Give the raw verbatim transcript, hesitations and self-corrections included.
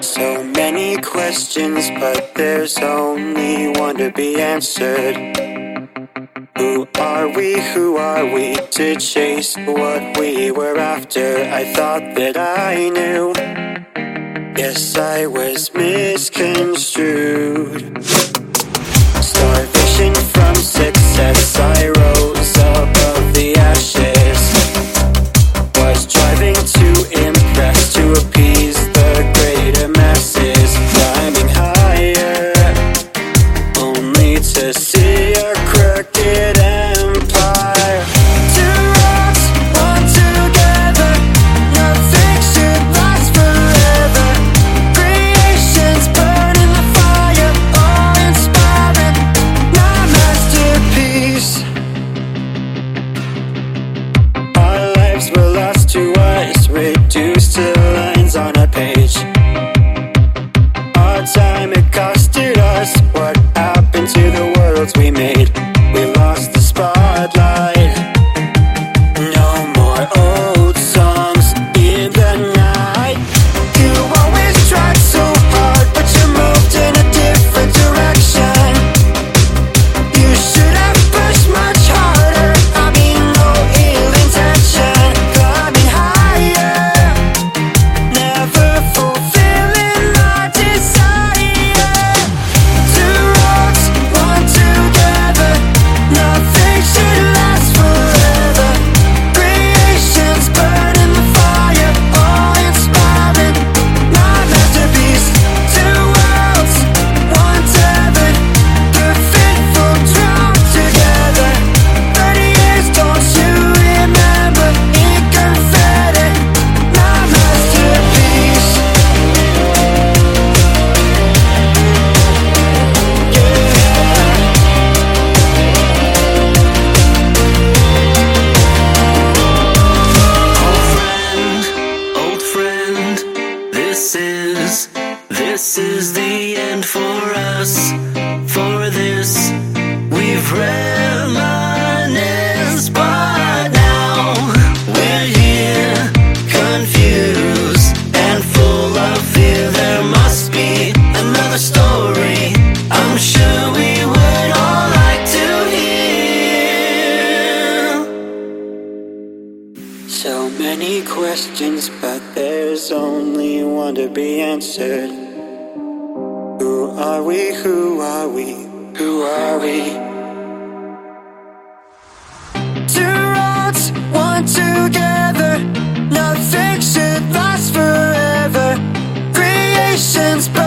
So many questions, but there's only one to be answered. Who are we, who are we, to chase what we were after? I thought that I knew. Yes, I was misconstrued. Starvation from success, I rose above the ashes. Was driving to impress, to appease the greater masses. Climbing higher, only to see a crooked empire. Two roads, one together, nothing should last forever. Creations burn in the fire, awe-inspiring, my masterpiece. Our lives were lost to us, reduced to lines on a page. Our time, it costed us. What happened to the worlds we made? We lost the spotlight. No more old songs in the night. You always tried so hard, but you moved in a different direction. You should have pushed much harder. I mean, no ill intention. Climbing higher, never fulfilling my desire. Two roads, one together, nothing should last forever. Creations burn in the fire, awe-inspiring, my masterpiece. Two worlds, one tethered, the fitful drawn together. Thirty years, don't you remember? In confetti, my masterpiece. Old friend, this is, this is the end for us. For this, we've reminisced, but now we're here, confused and full of fear. There must be another story, I'm sure we would all like to hear. So many questions, but there's only one to be answered. Who are we, who are we, who are we? Two roads, one together, nothing should last forever. Creations burn